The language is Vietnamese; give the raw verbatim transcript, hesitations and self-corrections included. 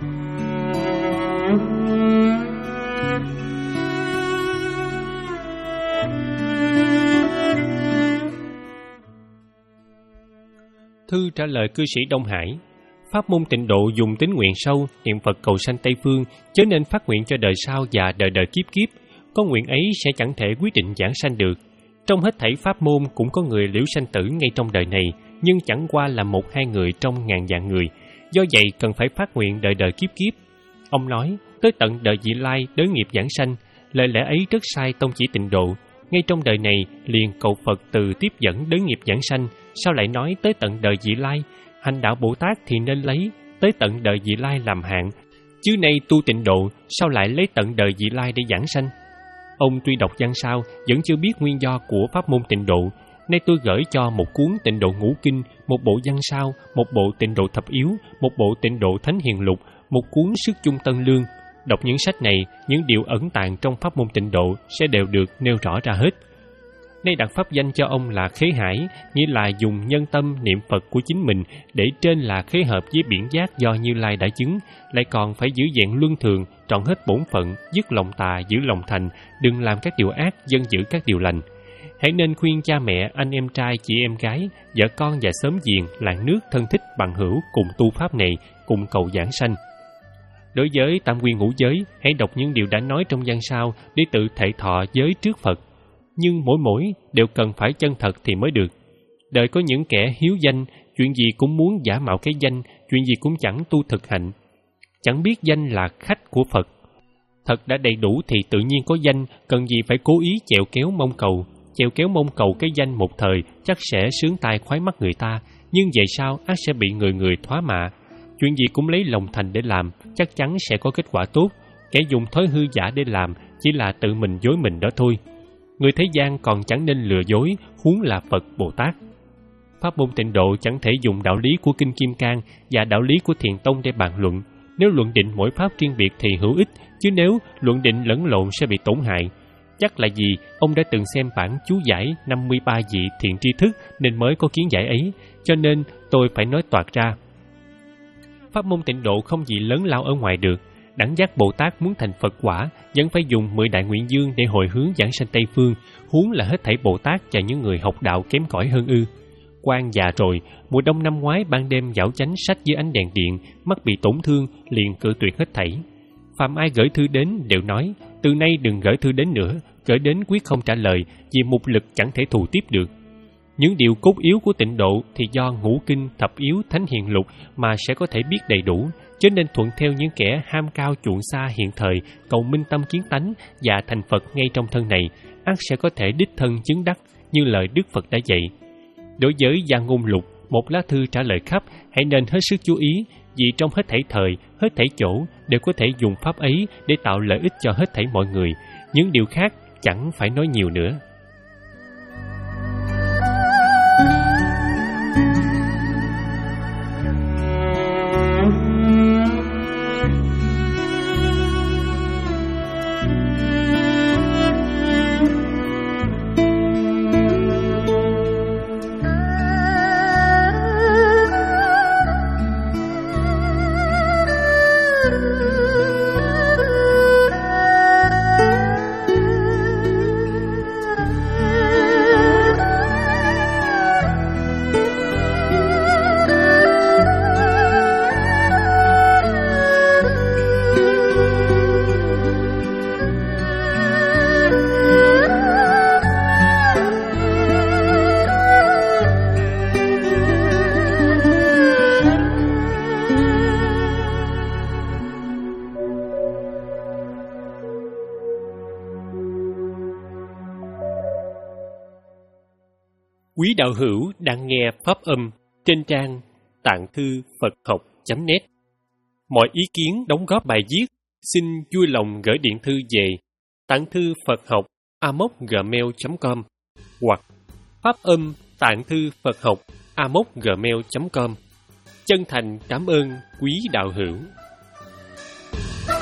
Thư trả lời cư sĩ Đông Hải: pháp môn tịnh độ dùng tín nguyện sâu, niệm Phật cầu sanh Tây Phương, chớ nên phát nguyện cho đời sau và đời đời kiếp kiếp. Có nguyện ấy sẽ chẳng thể quyết định giảng sanh được. Trong hết thảy pháp môn cũng có người liễu sanh tử ngay trong đời này, nhưng chẳng qua là một hai người trong ngàn vạn người. Do vậy cần phải phát nguyện đời đời kiếp kiếp. Ông nói, tới tận đời vị lai đới nghiệp giảng sanh, lời lẽ ấy rất sai tông chỉ tịnh độ. Ngay trong đời này liền cầu Phật từ tiếp dẫn đới nghiệp giảng sanh, sao lại nói tới tận đời vị lai? Hành đạo Bồ Tát thì nên lấy tới tận đời vị lai làm hạn, chứ nay tu tịnh độ sao lại lấy tận đời vị lai để giảng sanh? Ông tuy đọc văn sao vẫn chưa biết nguyên do của pháp môn tịnh độ. Nay tôi gửi cho một cuốn tịnh độ ngũ kinh, một bộ văn sao, một bộ tịnh độ thập yếu, một bộ tịnh độ thánh hiền lục, một cuốn sức chung tân lương. Đọc những sách này, những điều ẩn tàng trong pháp môn tịnh độ sẽ đều được nêu rõ ra hết. Nay đặt pháp danh cho ông là Khế Hải, nghĩa là dùng nhân tâm niệm Phật của chính mình để trên là khế hợp với biển giác do Như Lai đã chứng, lại còn phải giữ vẹn luân thường, trọn hết bổn phận, dứt lòng tà, giữ lòng thành, đừng làm các điều ác, dân giữ các điều lành. Hãy nên khuyên cha mẹ, anh em trai, chị em gái, vợ con và xóm giềng, làng nước, thân thích, bằng hữu cùng tu pháp này, cùng cầu giảng sanh. Đối với tam quy ngũ giới, hãy đọc những điều đã nói trong văn sao để tự thệ thọ giới trước Phật. Nhưng mỗi mỗi đều cần phải chân thật thì mới được. Đời có những kẻ hiếu danh, chuyện gì cũng muốn giả mạo cái danh, chuyện gì cũng chẳng tu thực hạnh. Chẳng biết danh là khách của Phật. Thật đã đầy đủ thì tự nhiên có danh, cần gì phải cố ý chèo kéo mong cầu. Chèo kéo mong cầu cái danh một thời chắc sẽ sướng tai khoái mắt người ta, nhưng về sau ắt sẽ bị người người thoá mạ. Chuyện gì cũng lấy lòng thành để làm, chắc chắn sẽ có kết quả tốt. Kẻ dùng thói hư giả để làm chỉ là tự mình dối mình đó thôi. Người thế gian còn chẳng nên lừa dối, huống là Phật Bồ Tát. Pháp môn tịnh độ chẳng thể dùng đạo lý của Kinh Kim Cang và đạo lý của Thiền Tông để bàn luận. Nếu luận định mỗi pháp riêng biệt thì hữu ích, chứ nếu luận định lẫn lộn sẽ bị tổn hại. Chắc là vì ông đã từng xem bản chú giải năm mươi ba vị thiện tri thức nên mới có kiến giải ấy, cho nên tôi phải nói toạc ra. Pháp môn tịnh độ không gì lớn lao ở ngoài được. Đẳng giác Bồ Tát muốn thành Phật quả vẫn phải dùng mười đại nguyện dương để hồi hướng giảng sanh Tây Phương, huống là hết thảy Bồ Tát và những người học đạo kém cỏi hơn ư. Quan già rồi, mùa đông năm ngoái ban đêm dạo chánh sách dưới ánh đèn điện, mắt bị tổn thương, liền cự tuyệt hết thảy. Phạm ai gửi thư đến đều nói, từ nay đừng gửi thư đến nữa, gửi đến quyết không trả lời, vì mục lực chẳng thể thù tiếp được. Những điều cốt yếu của tịnh độ thì do ngũ kinh, thập yếu, thánh hiền lục mà sẽ có thể biết đầy đủ, cho nên thuận theo những kẻ ham cao chuộng xa hiện thời, cầu minh tâm kiến tánh và thành Phật ngay trong thân này, ắt sẽ có thể đích thân chứng đắc như lời Đức Phật đã dạy. Đối với Gia Ngôn Lục, một lá thư trả lời khắp, hãy nên hết sức chú ý, vì trong hết thảy thời, hết thảy chỗ đều có thể dùng pháp ấy để tạo lợi ích cho hết thảy mọi người. Những điều khác chẳng phải nói nhiều nữa. Quý đạo hữu đang nghe pháp âm trên trang tạng thư Phật học chấm net. Mọi ý kiến đóng góp bài viết xin vui lòng gửi điện thư về tạng thư Phật học a m o c gmail chấm com hoặc pháp âm tạng thư Phật học a m o c gmail chấm com. Chân thành cảm ơn quý đạo hữu.